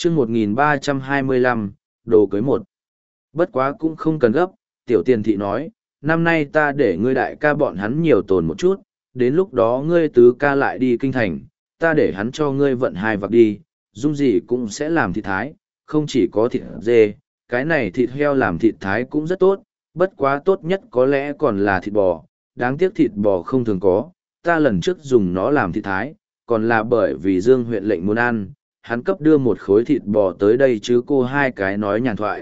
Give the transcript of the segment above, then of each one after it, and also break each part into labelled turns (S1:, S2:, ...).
S1: chương 1325, đồ cưới một. Bất quá cũng không cần gấp, tiểu tiền thị nói, năm nay ta để ngươi đại ca bọn hắn nhiều tồn một chút, đến lúc đó ngươi tứ ca lại đi kinh thành, ta để hắn cho ngươi vận hai vạc đi, dung gì cũng sẽ làm thịt thái, không chỉ có thịt dê, cái này thịt heo làm thịt thái cũng rất tốt, bất quá tốt nhất có lẽ còn là thịt bò, đáng tiếc thịt bò không thường có, ta lần trước dùng nó làm thịt thái, còn là bởi vì Dương huyện lệnh muốn ăn, hắn cấp đưa một khối thịt bò tới đây chứ cô hai cái nói nhàn thoại,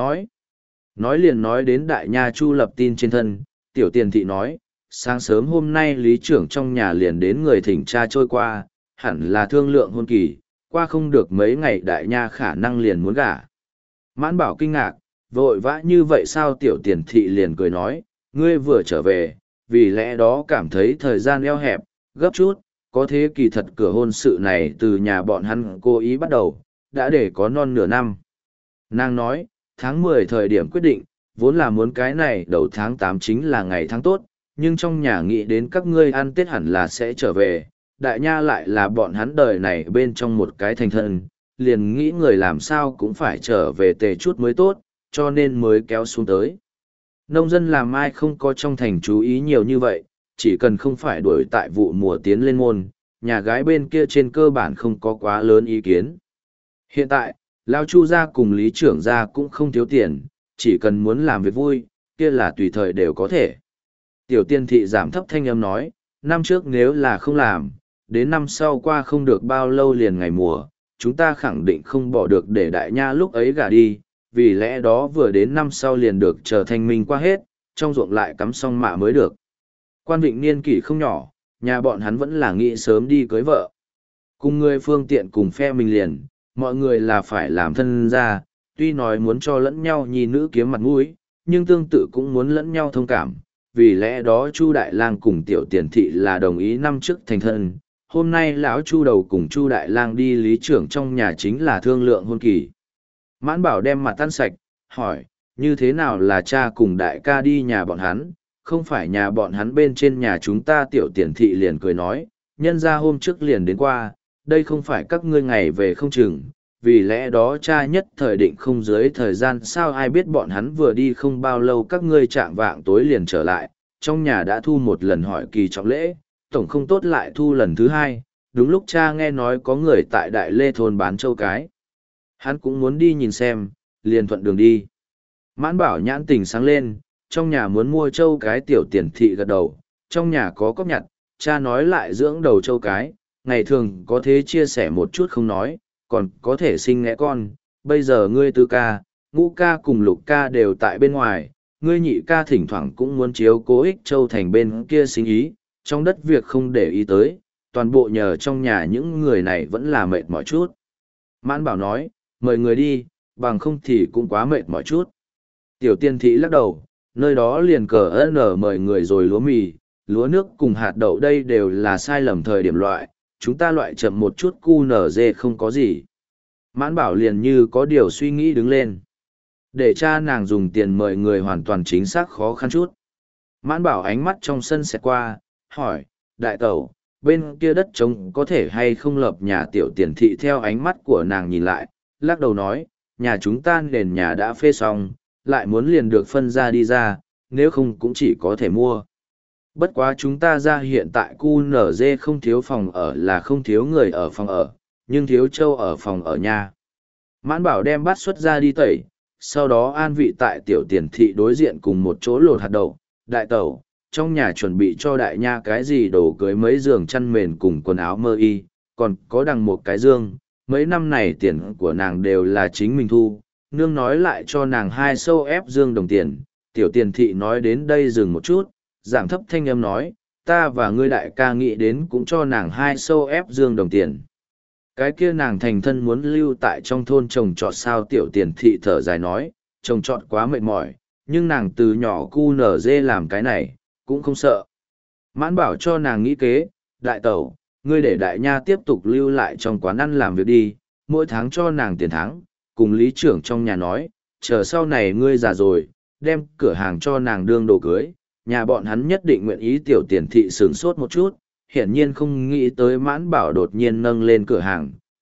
S1: nói liền nói đến đại nha Chu Lập tin trên thân, tiểu tiền thị nói, sáng sớm hôm nay lý trưởng trong nhà liền đến người thỉnh cha trôi qua, hẳn là thương lượng hôn kỳ, qua không được mấy ngày đại nha khả năng liền muốn gả. Mãn Bảo kinh ngạc, vội vã như vậy sao? Tiểu tiền thị liền cười nói, ngươi vừa trở về, vì lẽ đó cảm thấy thời gian eo hẹp, gấp chút, có thế kỳ thật cửa hôn sự này từ nhà bọn hắn cố ý bắt đầu, đã để có non nửa năm. Nàng nói, tháng 10 thời điểm quyết định, vốn là muốn cái này đầu tháng 8 chính là ngày tháng tốt, nhưng trong nhà nghĩ đến các ngươi ăn Tết hẳn là sẽ trở về, đại nha lại là bọn hắn đời này bên trong một cái thành thân, liền nghĩ người làm sao cũng phải trở về tề chút mới tốt, cho nên mới kéo xuống tới. Nông dân làm ai không có trong thành chú ý nhiều như vậy, chỉ cần không phải đuổi tại vụ mùa tiến lên môn, nhà gái bên kia trên cơ bản không có quá lớn ý kiến. Hiện tại, Lao Chu gia cùng Lý trưởng gia cũng không thiếu tiền, chỉ cần muốn làm việc vui, kia là tùy thời đều có thể. Tiểu tiên thị giảm thấp thanh âm nói, năm trước nếu là không làm, đến năm sau qua không được bao lâu liền ngày mùa, chúng ta khẳng định không bỏ được để đại nha lúc ấy gả đi, vì lẽ đó vừa đến năm sau liền được chờ thanh minh qua hết, trong ruộng lại cắm xong mạ mới được. Quan Vịnh niên kỷ không nhỏ, nhà bọn hắn vẫn là nghĩ sớm đi cưới vợ. Cùng người phương tiện cùng phe mình liền, mọi người là phải làm thân ra, tuy nói muốn cho lẫn nhau nhi nữ kiếm mặt mũi, nhưng tương tự cũng muốn lẫn nhau thông cảm. Vì lẽ đó Chu Đại Lang cùng Tiểu Tiền Thị là đồng ý năm trước thành thân. Hôm nay lão Chu đầu cùng Chu Đại Lang đi lý trưởng trong nhà chính là thương lượng hôn kỳ. Mãn Bảo đem mặt tan sạch, hỏi, như thế nào là cha cùng đại ca đi nhà bọn hắn, không phải nhà bọn hắn bên trên nhà chúng ta? Tiểu Tiền Thị liền cười nói, nhân ra hôm trước liền đến qua, đây không phải các ngươi ngày về không chừng, vì lẽ đó cha nhất thời định không dưới thời gian, sao ai biết bọn hắn vừa đi không bao lâu các ngươi chạm vạng tối liền trở lại, trong nhà đã thu một lần hỏi kỳ trọng lễ, tổng không tốt lại thu lần thứ hai, đúng lúc cha nghe nói có người tại Đại Lê thôn bán trâu cái. Hắn cũng muốn đi nhìn xem, liền thuận đường đi. Mãn Bảo nhãn tình sáng lên, trong nhà muốn mua trâu cái. Tiểu Tiền Thị gật đầu, trong nhà có cóc nhặt, cha nói lại dưỡng đầu trâu cái, ngày thường có thế chia sẻ một chút không nói, còn có thể sinh ngẽ con. Bây giờ ngươi tứ ca, ngũ ca cùng lục ca đều tại bên ngoài, ngươi nhị ca thỉnh thoảng cũng muốn chiếu cố ích châu thành bên kia sinh ý, trong đất việc không để ý tới, toàn bộ nhờ trong nhà những người này vẫn là mệt mỏi chút. Mãn Bảo nói, mời người đi, bằng không thì cũng quá mệt mỏi chút. Tiểu Tiên Thị lắc đầu, nơi đó liền cờ ơn mời người rồi lúa mì, lúa nước cùng hạt đậu đây đều là sai lầm thời điểm loại, chúng ta loại chậm một chút QNZ không có gì. Mãn Bảo liền như có điều suy nghĩ đứng lên. Để cha nàng dùng tiền mời người hoàn toàn chính xác khó khăn chút. Mãn Bảo ánh mắt trong sân xẹt qua, hỏi, đại tẩu, bên kia đất trống có thể hay không lập nhà? Tiểu Tiền Thị theo ánh mắt của nàng nhìn lại, lắc đầu nói, nhà chúng ta nền nhà đã phê xong, lại muốn liền được phân ra đi ra, nếu không cũng chỉ có thể mua. Bất quá chúng ta ra hiện tại QNZ không thiếu phòng ở là không thiếu người ở phòng ở, nhưng thiếu trâu ở phòng ở nhà. Mãn Bảo đem bát xuất ra đi tẩy, sau đó an vị tại Tiểu Tiền Thị đối diện cùng một chỗ lột hạt đậu. Đại tẩu, trong nhà chuẩn bị cho đại nha cái gì đồ cưới, mấy giường chăn mền cùng quần áo mơ y, còn có đằng một cái dương, mấy năm này tiền của nàng đều là chính mình thu, nương nói lại cho nàng 2 sâu ép dương đồng tiền. Tiểu Tiền Thị nói đến đây dừng một chút, giảm thấp thanh âm nói, ta và ngươi đại ca nghĩ đến cũng cho nàng 2 sâu ép dương đồng tiền. Cái kia nàng thành thân muốn lưu tại trong thôn trồng trọt sao? Tiểu Tiền Thị thở dài nói, trồng trọt quá mệt mỏi, nhưng nàng từ nhỏ QNZ làm cái này, cũng không sợ. Mãn Bảo cho nàng nghĩ kế, đại tẩu, ngươi để đại nha tiếp tục lưu lại trong quán ăn làm việc đi, mỗi tháng cho nàng tiền tháng, cùng lý trưởng trong nhà nói, chờ sau này ngươi già rồi, đem cửa hàng cho nàng đương đồ cưới, nhà bọn hắn nhất định nguyện ý. Tiểu Tiền Thị sửng sốt một chút, hiển nhiên không nghĩ tới Mãn Bảo đột nhiên nâng lên cửa hàng,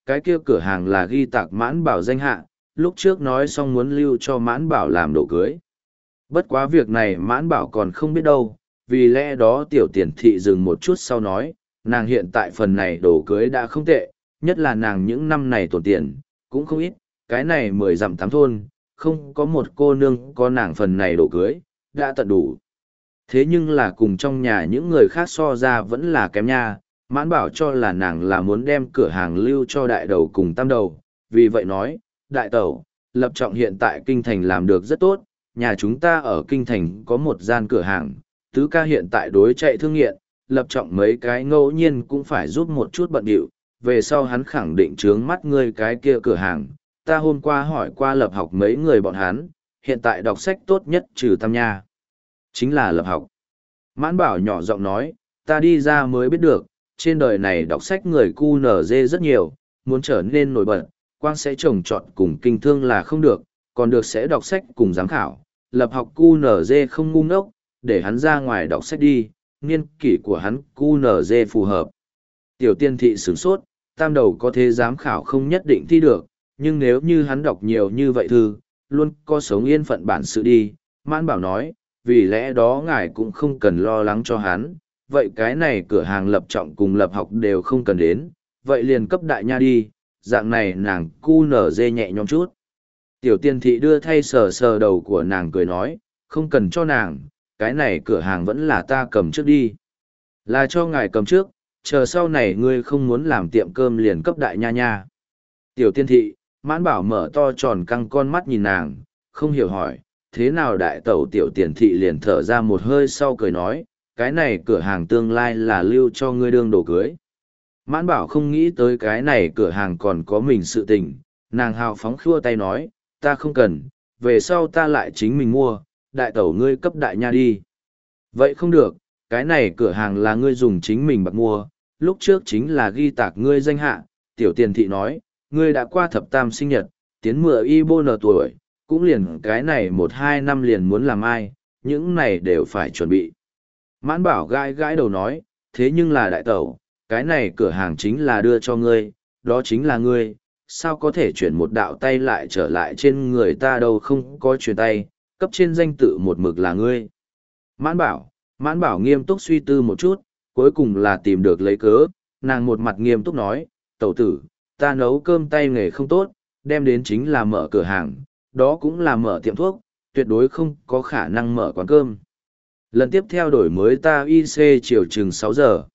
S1: cái kia cửa hàng là ghi tạc Mãn Bảo danh hạ, lúc trước nói xong muốn lưu cho Mãn Bảo làm đồ cưới. Bất quá việc này Mãn Bảo còn không biết đâu, vì lẽ đó tiểu tiền thị dừng một chút sau nói, nàng hiện tại phần này đồ cưới đã không tệ, nhất là nàng những năm này tổn tiền, cũng không ít, cái này 10 dặm 8 thôn, không có một cô nương có nàng phần này đồ cưới, đã tận đủ. Thế nhưng là cùng trong nhà những người khác so ra vẫn là kém nha, Mãn Bảo cho là nàng là muốn đem cửa hàng lưu cho đại đầu cùng tam đầu, vì vậy nói, đại tẩu, Lập Trọng hiện tại kinh thành làm được rất tốt, nhà chúng ta ở kinh thành có một gian cửa hàng, tứ ca hiện tại đối chạy thương nghiện, Lập Trọng mấy cái ngẫu nhiên cũng phải giúp một chút bận điệu, về sau hắn khẳng định trướng mắt ngươi cái kia cửa hàng, ta hôm qua hỏi qua Lập Học mấy người bọn hắn, hiện tại đọc sách tốt nhất trừ tam nha. Chính là Lập Học. Mãn Bảo nhỏ giọng nói, ta đi ra mới biết được, trên đời này đọc sách người QNZ rất nhiều, muốn trở nên nổi bật, quang sẽ trồng trọt cùng kinh thương là không được, còn được sẽ đọc sách cùng giám khảo. Lập Học QNZ không ngu ngốc, để hắn ra ngoài đọc sách đi, niên kỷ của hắn QNZ phù hợp. Tiểu tiên thị sửng sốt, tam đầu có thế giám khảo không nhất định thi được, nhưng nếu như hắn đọc nhiều như vậy thư, luôn có sống yên phận bản sự đi. Mãn Bảo nói, vì lẽ đó ngài cũng không cần lo lắng cho hắn, vậy cái này cửa hàng Lập Trọng cùng Lập Học đều không cần đến, vậy liền cấp đại nha đi, dạng này nàng QNZ nhẹ nhõm chút. Tiểu tiên thị đưa thay sờ sờ đầu của nàng cười nói, không cần cho nàng, cái này cửa hàng vẫn là ta cầm trước đi. Là cho ngài cầm trước, chờ sau này ngươi không muốn làm tiệm cơm liền cấp đại nha nha. Tiểu tiên thị, Mãn Bảo mở to tròn căng con mắt nhìn nàng, không hiểu hỏi, thế nào đại tẩu tiểu tiền thị liền thở ra một hơi sau cười nói, cái này cửa hàng tương lai là lưu cho ngươi đương đồ cưới. Mãn Bảo không nghĩ tới cái này cửa hàng còn có mình sự tình, nàng hào phóng khua tay nói, ta không cần, về sau ta lại chính mình mua, đại tẩu ngươi cấp đại nha đi. Vậy không được, cái này cửa hàng là ngươi dùng chính mình bạc mua, lúc trước chính là ghi tạc ngươi danh hạ, tiểu tiền thị nói, ngươi đã qua thập tam sinh nhật, tiến mùa y bô nở tuổi, cũng liền cái này 1-2 năm liền muốn làm ai, những này đều phải chuẩn bị. Mãn Bảo gãi gãi đầu nói, thế nhưng là đại tẩu, cái này cửa hàng chính là đưa cho ngươi, đó chính là ngươi, sao có thể chuyển một đạo tay lại trở lại trên người ta đâu không có chuyển tay, cấp trên danh tự một mực là ngươi. Mãn Bảo nghiêm túc suy tư một chút, cuối cùng là tìm được lấy cớ, nàng một mặt nghiêm túc nói, tẩu tử, ta nấu cơm tay nghề không tốt, đem đến chính là mở cửa hàng, đó cũng là mở tiệm thuốc, tuyệt đối không có khả năng mở quán cơm. Lần tiếp theo đổi mới ta IC chiều chừng 6 giờ.